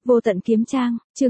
Vô tận kiếm trang, chương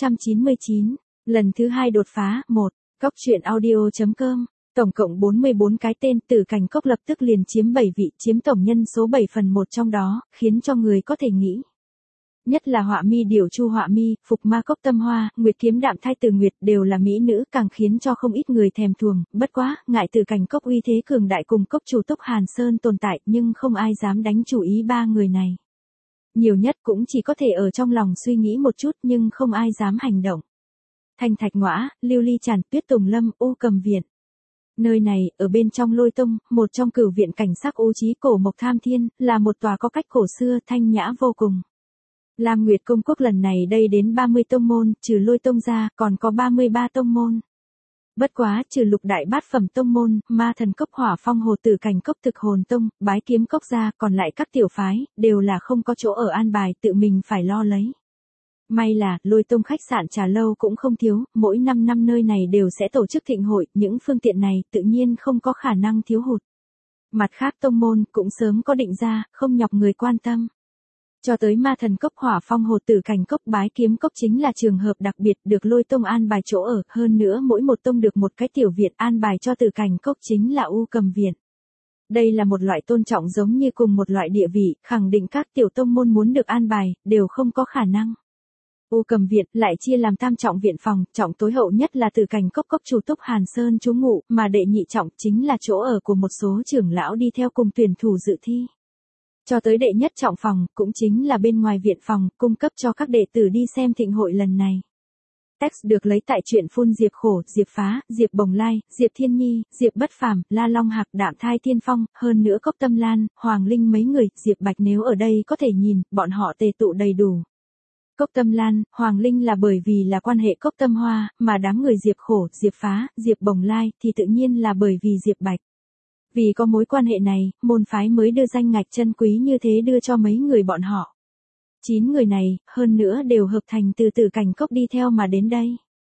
699, lần thứ 2 đột phá, 1, Cóc truyện audio.com, tổng cộng 44 cái tên, Tử Cảnh Cốc lập tức liền chiếm 7 vị, chiếm tổng nhân số 7/1 trong đó, khiến cho người có thể nghĩ. Nhất là Họa Mi Điểu Chu Họa Mi, Phục Ma Cốc Tâm Hoa, Nguyệt Kiếm Đạm Thai Từ Nguyệt đều là mỹ nữ, càng khiến cho không ít người thèm thuồng, bất quá, ngại Tử Cảnh Cốc uy thế cường đại cùng cốc chủ Tốc Hàn Sơn tồn tại, nhưng không ai dám đánh chủ ý ba người này. Nhiều nhất cũng chỉ có thể ở trong lòng suy nghĩ một chút nhưng không ai dám hành động. Thanh Thạch Ngõa, Lưu Ly Tràn, Tuyết Tùng Lâm, U Cầm Viện. Nơi này, ở bên trong Lôi Tông, một trong cửu viện cảnh sắc ô trí cổ mộc tham thiên, là một tòa có cách cổ xưa, thanh nhã vô cùng. Lam Nguyệt Công Quốc lần này đây đến 30 tông môn, trừ Lôi Tông ra, còn có 33 tông môn. Bất quá, trừ lục đại bát phẩm tông môn, Ma Thần Cốc, Hỏa Phong Hồ, Tử Cảnh Cốc, Thực Hồn Tông, Bái Kiếm Cốc ra, còn lại các tiểu phái, đều là không có chỗ ở an bài, tự mình phải lo lấy. May là, Lôi Tông khách sạn trà lâu cũng không thiếu, mỗi 5 năm nơi này đều sẽ tổ chức thịnh hội, những phương tiện này tự nhiên không có khả năng thiếu hụt. Mặt khác tông môn cũng sớm có định ra, không nhọc người quan tâm. Cho tới Ma Thần Cốc, Hỏa Phong Hồ, Tử Cảnh Cốc, Bái Kiếm Cốc chính là trường hợp đặc biệt được Lôi Tông an bài chỗ ở, hơn nữa mỗi một tông được một cái tiểu viện, an bài cho Tử Cảnh Cốc chính là U Cầm Viện. Đây là một loại tôn trọng giống như cùng một loại địa vị, khẳng định các tiểu tông môn muốn được an bài, đều không có khả năng. U Cầm Viện lại chia làm tam trọng viện phòng, trọng tối hậu nhất là Tử Cảnh Cốc cốc chủ Tốc Hàn Sơn trú ngụ, mà đệ nhị trọng chính là chỗ ở của một số trưởng lão đi theo cùng tuyển thủ dự thi. Cho tới đệ nhất trọng phòng, cũng chính là bên ngoài viện phòng, cung cấp cho các đệ tử đi xem thịnh hội lần này. Text được lấy tại truyện phun Diệp Khổ, Diệp Phá, Diệp Bồng Lai, Diệp Thiên Nhi, Diệp Bất Phàm, La Long Hạc, Đạm Thai Tiên Phong, hơn nữa Cốc Tâm Lan, Hoàng Linh mấy người, Diệp Bạch nếu ở đây có thể nhìn, bọn họ tề tụ đầy đủ. Cốc Tâm Lan, Hoàng Linh là bởi vì là quan hệ Cốc Tâm Hoa, mà đám người Diệp Khổ, Diệp Phá, Diệp Bồng Lai thì tự nhiên là bởi vì Diệp Bạch. Vì có mối quan hệ này, môn phái mới đưa danh ngạch chân quý như thế đưa cho mấy người bọn họ. 9 người này, hơn nữa đều hợp thành từ Tử Cảnh Cốc đi theo mà đến đây.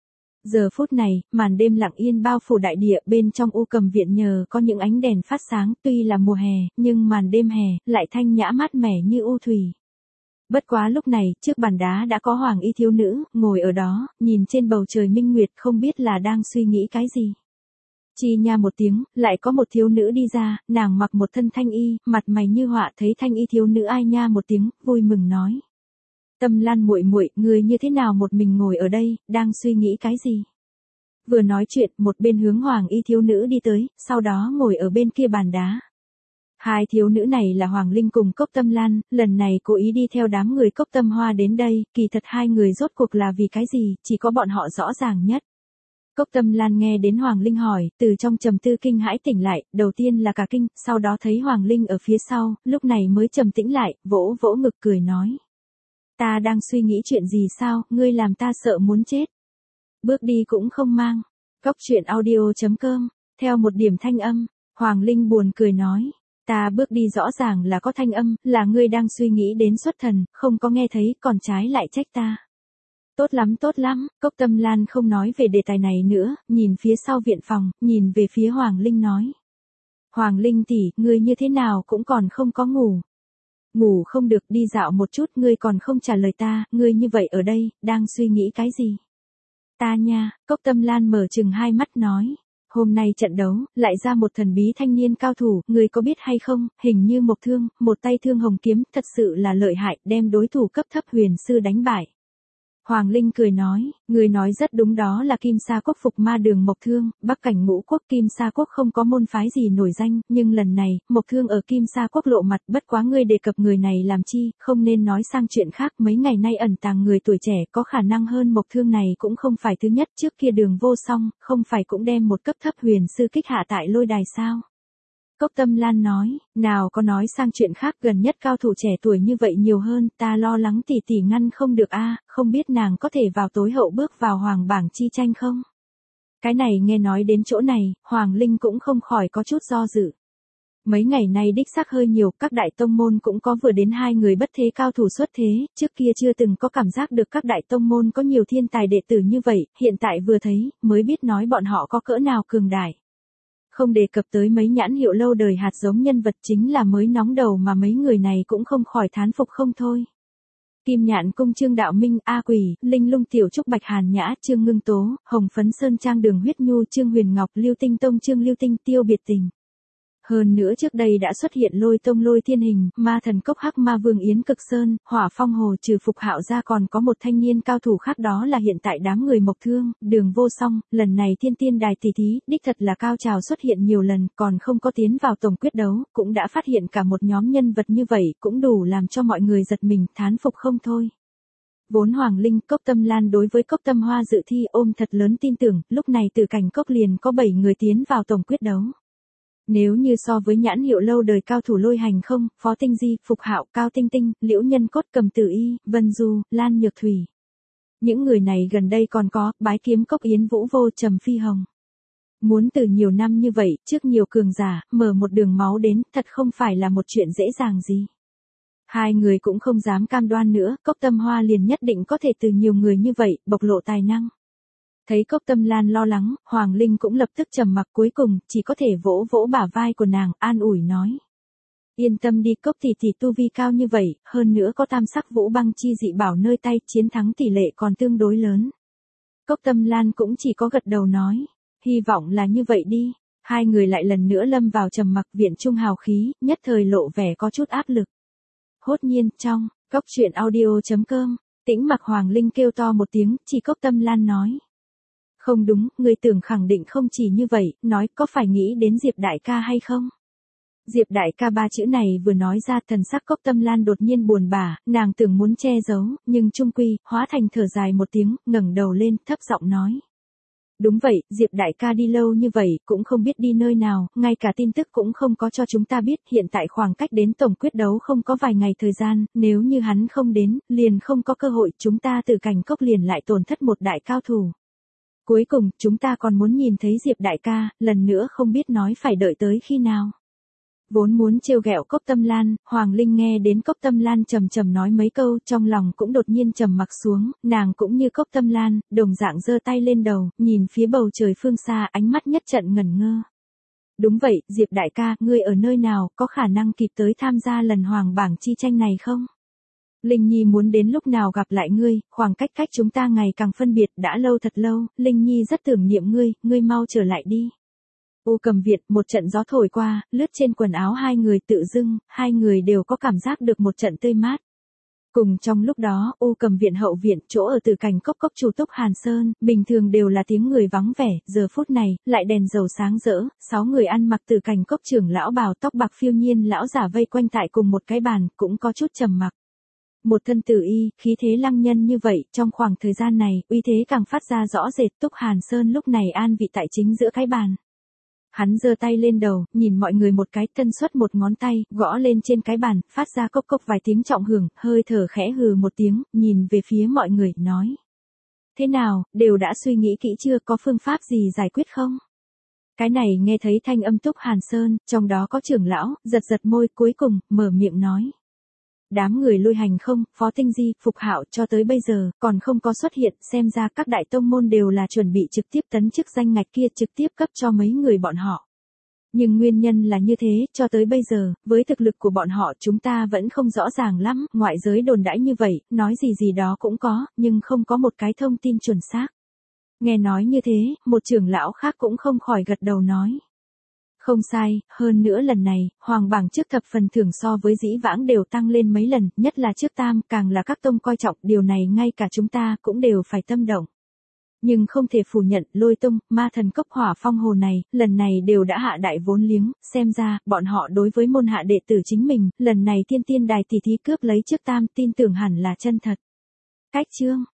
Giờ phút này, màn đêm lặng yên bao phủ đại địa, bên trong U Cầm Viện nhờ có những ánh đèn phát sáng, tuy là mùa hè, nhưng màn đêm hè, lại thanh nhã mát mẻ như u thủy. Bất quá lúc này, trước bàn đá đã có hoàng y thiếu nữ, ngồi ở đó, nhìn trên bầu trời minh nguyệt không biết là đang suy nghĩ cái gì. Chi nha một tiếng, lại có một thiếu nữ đi ra, nàng mặc một thân thanh y, mặt mày như họa, thấy thanh y thiếu nữ ai nha một tiếng, vui mừng nói. Tâm Lan muội muội, người như thế nào một mình ngồi ở đây, đang suy nghĩ cái gì? Vừa nói chuyện, một bên hướng hoàng y thiếu nữ đi tới, sau đó ngồi ở bên kia bàn đá. Hai thiếu nữ này là Hoàng Linh cùng Cốc Tâm Lan, lần này cố ý đi theo đám người Cốc Tâm Hoa đến đây, kỳ thật hai người rốt cuộc là vì cái gì, chỉ có bọn họ rõ ràng nhất. Cốc Tâm Lan nghe đến Hoàng Linh hỏi, từ trong trầm tư kinh hãi tỉnh lại, đầu tiên là cả kinh, sau đó thấy Hoàng Linh ở phía sau, lúc này mới trầm tĩnh lại, vỗ vỗ ngực cười nói. Ta đang suy nghĩ chuyện gì sao, ngươi làm ta sợ muốn chết. Bước đi cũng không mang. Cóc truyện audio.com, theo một điểm thanh âm, Hoàng Linh buồn cười nói. Ta bước đi rõ ràng là có thanh âm, là ngươi đang suy nghĩ đến xuất thần, không có nghe thấy, còn trái lại trách ta. Tốt lắm, Cốc Tâm Lan không nói về đề tài này nữa, nhìn phía sau viện phòng, nhìn về phía Hoàng Linh nói. Hoàng Linh tỷ, ngươi như thế nào cũng còn không có ngủ. Ngủ không được, đi dạo một chút, ngươi còn không trả lời ta, ngươi như vậy ở đây, đang suy nghĩ cái gì? Ta nha, Cốc Tâm Lan mở trừng hai mắt nói. Hôm nay trận đấu, lại ra một thần bí thanh niên cao thủ, người có biết hay không, hình như Mộc Thương, một tay thương hồng kiếm, thật sự là lợi hại, đem đối thủ cấp thấp huyền sư đánh bại. Hoàng Linh cười nói, người nói rất đúng, đó là Kim Sa Quốc Phục Ma Đường Mộc Thương, Bắc Cảnh Ngũ Quốc. Kim Sa Quốc không có môn phái gì nổi danh, nhưng lần này, Mộc Thương ở Kim Sa Quốc lộ mặt, bất quá ngươi đề cập người này làm chi, không nên nói sang chuyện khác, mấy ngày nay ẩn tàng người tuổi trẻ có khả năng hơn Mộc Thương này cũng không phải thứ nhất, trước kia Đường Vô Song, không phải cũng đem một cấp thấp huyền sư kích hạ tại lôi đài sao? Cốc Tâm Lan nói, nào có nói sang chuyện khác, gần nhất cao thủ trẻ tuổi như vậy nhiều hơn, ta lo lắng tỷ tỷ ngăn không được a, không biết nàng có thể vào tối hậu bước vào hoàng bảng chi tranh không? Cái này nghe nói đến chỗ này, Hoàng Linh cũng không khỏi có chút do dự. Mấy ngày nay đích xác hơi nhiều, các đại tông môn cũng có vừa đến 2 người bất thế cao thủ xuất thế, trước kia chưa từng có cảm giác được các đại tông môn có nhiều thiên tài đệ tử như vậy, hiện tại vừa thấy, mới biết nói bọn họ có cỡ nào cường đại. Không đề cập tới mấy nhãn hiệu lâu đời hạt giống nhân vật chính là mới nóng đầu mà mấy người này cũng không khỏi thán phục không thôi. Kim Nhạn Cung Trương Đạo Minh, A Quỷ, Linh Lung Tiểu Trúc Bạch Hàn Nhã, Trương Ngưng Tố, Hồng Phấn Sơn Trang Đường Huyết Nhu, Trương Huyền Ngọc, Lưu Tinh Tông Trương Lưu Tinh, Tiêu Biệt Tình. Hơn nữa trước đây đã xuất hiện Lôi Tông Lôi Thiên Hình, Ma Thần Cốc Hắc Ma Vương Yến Cực Sơn, Hỏa Phong Hồ trừ Phục Hạo ra còn có một thanh niên cao thủ khác, đó là hiện tại đám người Mộc Thương, Đường Vô Song. Lần này Thiên Tiên Đài tỷ thí, đích thật là cao trào xuất hiện nhiều lần, còn không có tiến vào tổng quyết đấu, cũng đã phát hiện cả một nhóm nhân vật như vậy, cũng đủ làm cho mọi người giật mình, thán phục không thôi. Vốn Hoàng Linh, Cốc Tâm Lan đối với Cốc Tâm Hoa dự thi ôm thật lớn tin tưởng, lúc này Tử Cảnh Cốc liền có 7 người tiến vào tổng quyết đấu. Nếu như so với nhãn hiệu lâu đời cao thủ Lôi Hành Không, Phó Tinh Di, Phục Hạo, Cao Tinh Tinh, Liễu Nhân Cốt, Cầm Tử Y, Vân Du, Lan Nhược Thủy. Những người này gần đây còn có Bái Kiếm Cốc Yến Vũ Vô, Trầm Phi Hồng. Muốn từ nhiều năm như vậy, trước nhiều cường giả, mở một đường máu đến, thật không phải là một chuyện dễ dàng gì. Hai người cũng không dám cam đoan nữa, Cốc Tâm Hoa liền nhất định có thể từ nhiều người như vậy, bộc lộ tài năng. Thấy Cốc Tâm Lan lo lắng, Hoàng Linh cũng lập tức trầm mặc, cuối cùng, chỉ có thể vỗ vỗ bả vai của nàng, an ủi nói. Yên tâm đi, Cốc tỷ tỷ tu vi cao như vậy, hơn nữa có tam sắc vũ băng chi dị bảo nơi tay, chiến thắng tỷ lệ còn tương đối lớn. Cốc Tâm Lan cũng chỉ có gật đầu nói. Hy vọng là như vậy đi. Hai người lại lần nữa lâm vào trầm mặc, viện trung hào khí, nhất thời lộ vẻ có chút áp lực. Hốt nhiên, trong, Cốc Truyện Audio.com, Tĩnh Mặc Hoàng Linh kêu to một tiếng, chỉ Cốc Tâm Lan nói. Không đúng, người tưởng khẳng định không chỉ như vậy, nói có phải nghĩ đến Diệp đại ca hay không? Diệp đại ca ba chữ này vừa nói ra, thần sắc Cốc Tâm Lan đột nhiên buồn bã, nàng tưởng muốn che giấu, nhưng chung quy, hóa thành thở dài một tiếng, ngẩng đầu lên, thấp giọng nói. Đúng vậy, Diệp đại ca đi lâu như vậy, cũng không biết đi nơi nào, ngay cả tin tức cũng không có cho chúng ta biết, hiện tại khoảng cách đến tổng quyết đấu không có vài ngày thời gian, nếu như hắn không đến, liền không có cơ hội, chúng ta Tử Cảnh Cốc liền lại tổn thất một đại cao thủ. Cuối cùng, chúng ta còn muốn nhìn thấy Diệp đại ca, lần nữa không biết nói phải đợi tới khi nào. Vốn muốn trêu ghẹo Cốc Tâm Lan, Hoàng Linh nghe đến Cốc Tâm Lan trầm trầm nói mấy câu, trong lòng cũng đột nhiên trầm mặc xuống, nàng cũng như Cốc Tâm Lan, đồng dạng giơ tay lên đầu, nhìn phía bầu trời phương xa, ánh mắt nhất trận ngẩn ngơ. Đúng vậy, Diệp đại ca, ngươi ở nơi nào, có khả năng kịp tới tham gia lần hoàng bảng chi tranh này không? Linh Nhi muốn đến lúc nào gặp lại ngươi, khoảng cách chúng ta ngày càng phân biệt, đã lâu thật lâu, Linh Nhi rất tưởng niệm ngươi mau trở lại đi. U Cầm Viện, một trận gió thổi qua, lướt trên quần áo hai người, tự dưng, hai người đều có cảm giác được một trận tươi mát. Cùng trong lúc đó, U Cầm Viện hậu viện, chỗ ở Tử Cảnh Cốc chủ túc Hàn Sơn, bình thường đều là tiếng người vắng vẻ, giờ phút này, lại đèn dầu sáng rỡ, 6 người ăn mặc Tử Cảnh Cốc trưởng lão bào tóc bạc phiêu nhiên lão giả vây quanh tại cùng một cái bàn, cũng có chút trầm mặc. Một thân tử y, khí thế lăng nhân như vậy, trong khoảng thời gian này, uy thế càng phát ra rõ rệt. Túc Hàn Sơn lúc này an vị tại chính giữa cái bàn. Hắn giơ tay lên đầu, nhìn mọi người một cái, tân xuất một ngón tay, gõ lên trên cái bàn, phát ra cốc cốc vài tiếng trọng hưởng, hơi thở khẽ hừ một tiếng, nhìn về phía mọi người, nói. Thế nào, đều đã suy nghĩ kỹ chưa, có phương pháp gì giải quyết không? Cái này nghe thấy thanh âm Túc Hàn Sơn, trong đó có trưởng lão, giật môi, cuối cùng, mở miệng nói. Đám người Lôi Hành Không, Phó Tinh Di, Phục Hạo cho tới bây giờ, còn không có xuất hiện, xem ra các đại tông môn đều là chuẩn bị trực tiếp tấn chức danh ngạch kia trực tiếp cấp cho mấy người bọn họ. Nhưng nguyên nhân là như thế, cho tới bây giờ, với thực lực của bọn họ chúng ta vẫn không rõ ràng lắm, ngoại giới đồn đãi như vậy, nói gì đó cũng có, nhưng không có một cái thông tin chuẩn xác. Nghe nói như thế, một trưởng lão khác cũng không khỏi gật đầu nói. Không sai, hơn nữa lần này, hoàng bảng trước thập phần thưởng so với dĩ vãng đều tăng lên mấy lần, nhất là trước tam, càng là các tông coi trọng, điều này ngay cả chúng ta cũng đều phải tâm động. Nhưng không thể phủ nhận, Lôi Tông, Ma Thần Cốc, Hỏa Phong Hồ này, lần này đều đã hạ đại vốn liếng, xem ra, bọn họ đối với môn hạ đệ tử chính mình, lần này Thiên Tiên Đài tỷ thí cướp lấy trước tam, tin tưởng hẳn là chân thật. Cách chương